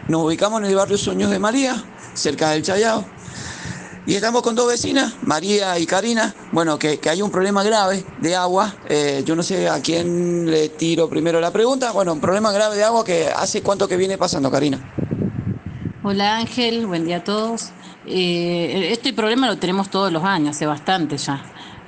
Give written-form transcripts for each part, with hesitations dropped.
Nos ubicamos en el barrio Sueños de María, cerca del Chayao. Y estamos con dos vecinas, María y Karina. Bueno, que hay un problema grave de agua. Yo no sé a quién le tiro primero la pregunta. Bueno, un problema grave de agua que hace cuánto que viene pasando, Karina. Hola Ángel, buen día a todos. Este problema lo tenemos todos los años, hace bastante ya.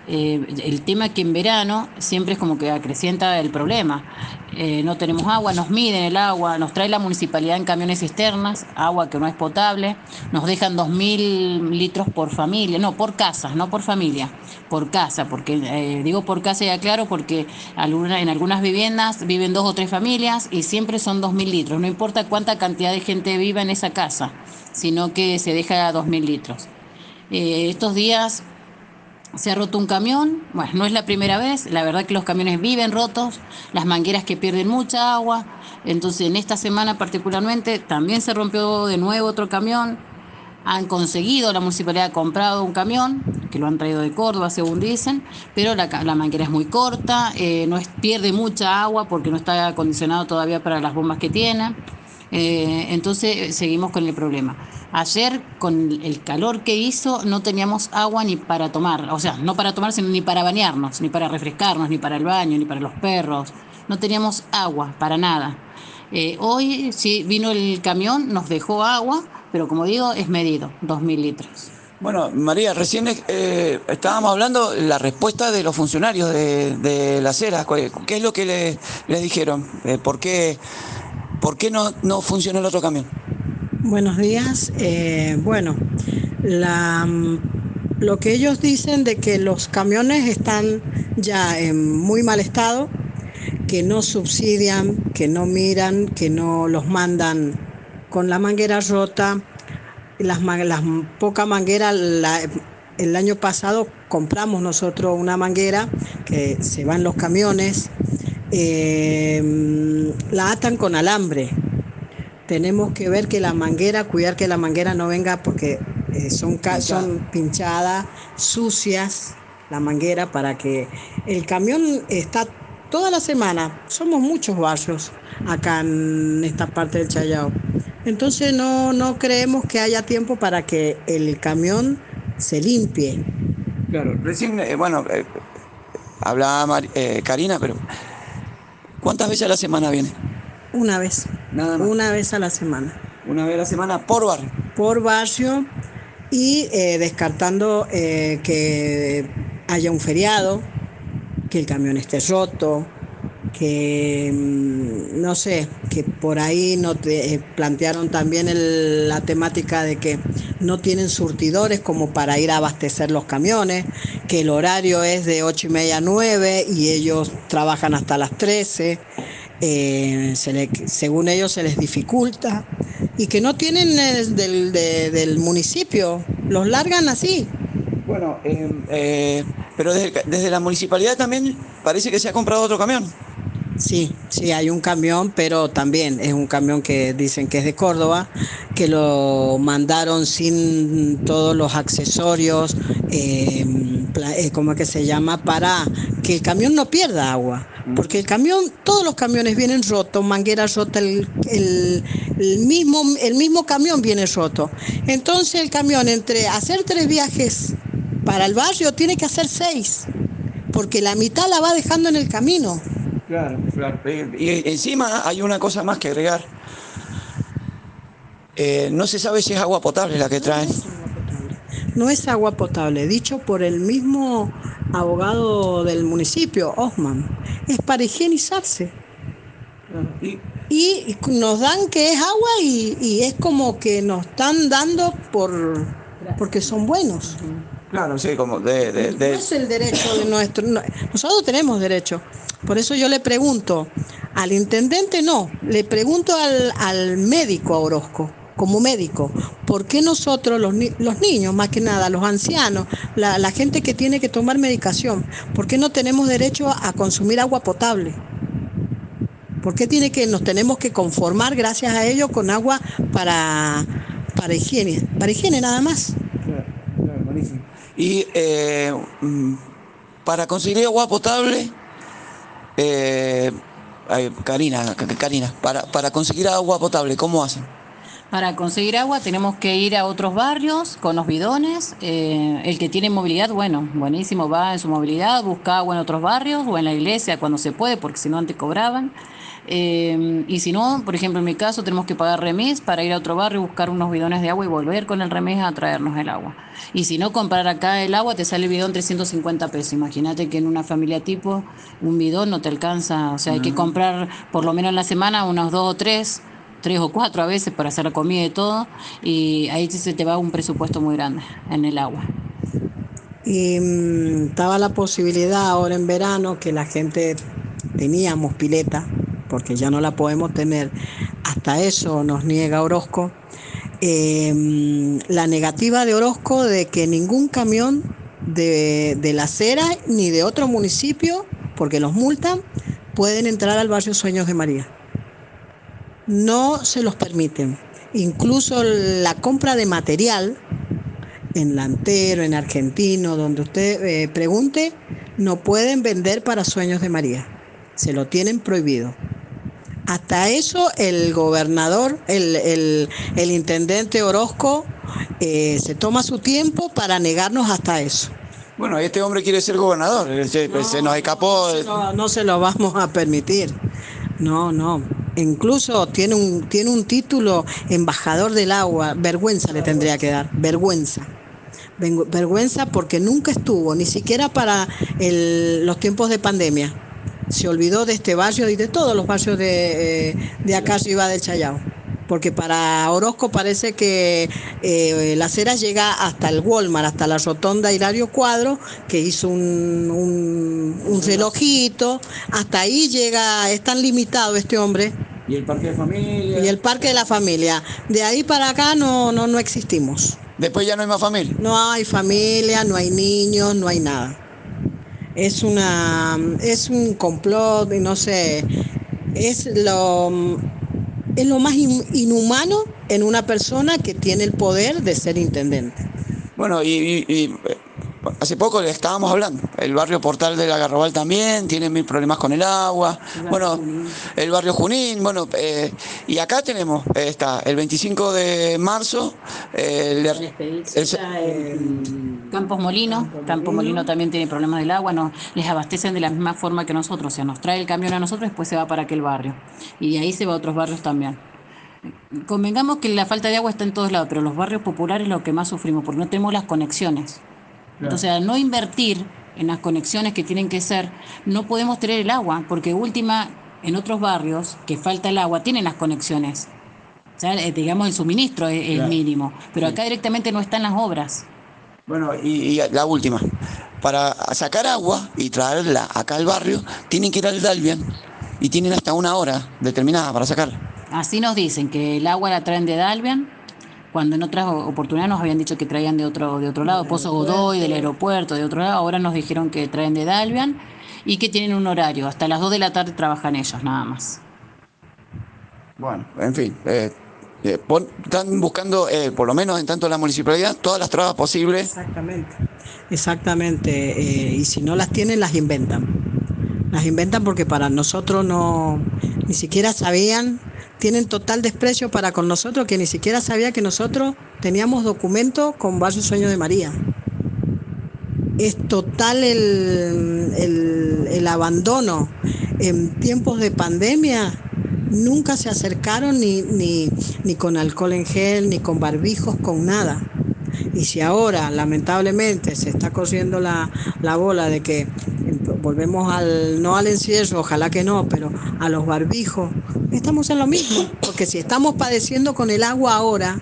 El tema que en verano siempre es como que acrecienta el problema. No tenemos agua, nos miden el agua, nos trae la municipalidad en camiones cisternas, agua que no es potable, nos dejan 2000 litros por familia, no, por casa, no por familia, por casa, porque digo por casa y aclaro porque en algunas viviendas viven dos o tres familias y siempre son 2000 litros, no importa cuánta cantidad de gente viva en esa casa, sino que se deja 2000 litros. Estos días se ha roto un camión, bueno, no es la primera vez, la verdad que los camiones viven rotos, las mangueras que pierden mucha agua, entonces en esta semana particularmente también se rompió de nuevo otro camión, han conseguido, la municipalidad ha comprado un camión, que lo han traído de Córdoba según dicen, pero la manguera es muy corta, no es, pierde mucha agua porque no está acondicionado todavía para las bombas que tiene. Entonces seguimos con el problema. Ayer, con el calor que hizo, no teníamos agua ni para tomar, o sea, no para tomar, sino ni para bañarnos, ni para refrescarnos, ni para el baño, ni para los perros. No teníamos agua para nada. Hoy sí vino el camión, nos dejó agua, pero como digo, es medido, 2000 litros. Bueno, María, recién estábamos hablando de la respuesta de los funcionarios de las eras. ¿Qué es lo que les dijeron? ¿Por qué no funciona el otro camión? Buenos días. Bueno, la, lo que ellos dicen de que los camiones están ya en muy mal estado, que no subsidian, que no miran, que no los mandan con la manguera rota, las poca manguera. El año pasado compramos nosotros una manguera que se va en los camiones, la atan con alambre. Tenemos que ver que la manguera, cuidar que la manguera no venga porque son pinchadas, sucias, la manguera, para que el camión está toda la semana. Somos muchos barrios acá en esta parte del Chayao. Entonces no creemos que haya tiempo para que el camión se limpie. Claro, recién, hablaba Karina, pero ¿cuántas veces a la semana viene? Una vez, Nada más. una vez a la semana. Una vez a la semana por barrio. Por barrio, y descartando que haya un feriado, que el camión esté roto, que no sé, que por ahí no plantearon también la temática de que no tienen surtidores como para ir a abastecer los camiones, que el horario es de 8:30 a 9 y ellos trabajan hasta las 13. Según ellos se les dificulta y que no tienen del municipio, los largan así. Bueno, pero desde la municipalidad también parece que se ha comprado otro camión. Sí, hay un camión, pero también es un camión que dicen que es de Córdoba, que lo mandaron sin todos los accesorios, ¿cómo es que se llama? Para que el camión no pierda agua. Porque el camión, todos los camiones vienen rotos, manguera rota, el mismo camión viene roto. Entonces el camión, entre hacer 3 viajes para el barrio, tiene que hacer 6, porque la mitad la va dejando en el camino. Claro, claro. Y encima hay una cosa más que agregar. No se sabe si es agua potable la que traen. No es agua potable, dicho por el mismo abogado del municipio, Osman. Es para higienizarse. Y nos dan que es agua y es como que nos están dando porque son buenos. Claro, sí, como No es el derecho de nuestro. Nosotros tenemos derecho. Por eso yo le pregunto al intendente, no, le pregunto al médico, a Orozco, como médico, ¿por qué nosotros, los niños, más que nada, los ancianos, la gente que tiene que tomar medicación, ¿por qué no tenemos derecho a consumir agua potable? ¿Por qué nos tenemos que conformar, gracias a ello, con agua para higiene? Para higiene nada más. Claro, buenísimo. Y para conseguir agua potable, Karina, para conseguir agua potable, ¿cómo hacen? Para conseguir agua tenemos que ir a otros barrios con los bidones. El que tiene movilidad, bueno, buenísimo, va en su movilidad, busca agua en otros barrios o en la iglesia cuando se puede, porque si no antes cobraban. Y si no, por ejemplo, en mi caso tenemos que pagar remis para ir a otro barrio, buscar unos bidones de agua y volver con el remis a traernos el agua. Y si no, comprar acá el agua te sale el bidón 350 pesos. Imagínate que en una familia tipo un bidón no te alcanza, o sea, hay que comprar por lo menos en la semana unos 3 o 4 a veces para hacer la comida y todo, y ahí sí se te va un presupuesto muy grande en el agua. Y estaba la posibilidad ahora en verano que la gente teníamos pileta, porque ya no la podemos tener, hasta eso nos niega Orozco. La negativa de Orozco de que ningún camión de la acera ni de otro municipio, porque los multan, pueden entrar al barrio Sueños de María. No se los permiten. Incluso la compra de material en Lantero, en Argentino, donde usted pregunte, no pueden vender para Sueños de María. Se lo tienen prohibido. Hasta eso el gobernador, el intendente Orozco, se toma su tiempo para negarnos hasta eso. Bueno, este hombre quiere ser gobernador, se nos escapó. No se lo vamos a permitir. No. Incluso tiene un título embajador del agua. Vergüenza le tendría que dar. Vergüenza porque nunca estuvo, ni siquiera para los tiempos de pandemia. Se olvidó de este barrio y de todos los barrios de acá arriba del Chayao. Porque para Orozco parece que la acera llega hasta el Walmart, hasta la rotonda Hilario Cuadro, que hizo un relojito. Hasta ahí llega, es tan limitado este hombre. Y el parque de familia. Y el parque de la familia. De ahí para acá no existimos. Después ya no hay más familia. No hay familia, no hay niños, no hay nada. Es un complot y no sé, es lo más inhumano en una persona que tiene el poder de ser intendente. Bueno, y hace poco le estábamos hablando, el barrio Portal de la Garrobal también tiene mil problemas con el agua, bueno, el barrio Junín, bueno, y acá tenemos, el 25 de marzo, Campos Molino también tiene problemas del agua, les abastecen de la misma forma que nosotros, o sea, nos trae el camión a nosotros y después se va para aquel barrio, y de ahí se va a otros barrios también. Convengamos que la falta de agua está en todos lados, pero los barrios populares es lo que más sufrimos, porque no tenemos las conexiones. Entonces, al no invertir en las conexiones que tienen que ser, no podemos tener el agua, porque en otros barrios que falta el agua, tienen las conexiones. O sea, digamos, el suministro es mínimo, pero acá directamente no están las obras. Bueno, y la última, para sacar agua y traerla acá al barrio, tienen que ir al Dalvian y tienen hasta una hora determinada para sacarla. Así nos dicen, que el agua la traen de Dalvian, cuando en otras oportunidades nos habían dicho que traían de otro lado, Pozo Godoy, del aeropuerto, de otro lado, ahora nos dijeron que traen de Dalvian y que tienen un horario, hasta las 2 de la tarde trabajan ellos, nada más. Bueno, en fin, están buscando, por lo menos en tanto la municipalidad, todas las trabas posibles. Exactamente, y si no las tienen, las inventan. Las inventan porque para nosotros ni siquiera sabían. Tienen total desprecio para con nosotros, que ni siquiera sabía que nosotros teníamos documentos con Barrio Sueño de María. Es total el abandono. En tiempos de pandemia nunca se acercaron ni con alcohol en gel, ni con barbijos, con nada. Y si ahora, lamentablemente, se está corriendo la bola de que volvemos no al encierro, ojalá que no, pero a los barbijos, estamos en lo mismo, porque si estamos padeciendo con el agua ahora,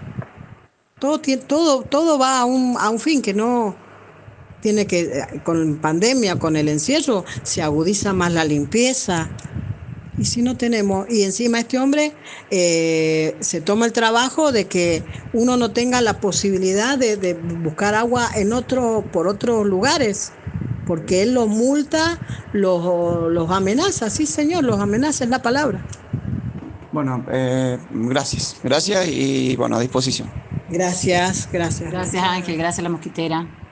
todo va a un fin que no tiene que, con pandemia, con el encierro, se agudiza más la limpieza. Y si no tenemos, y encima este hombre se toma el trabajo de que uno no tenga la posibilidad de buscar agua por otros lugares, porque él los multa, los amenaza, sí señor, los amenaza es la palabra. Bueno, gracias y bueno, a disposición. Gracias. Gracias Ángel, gracias La Mosquitera.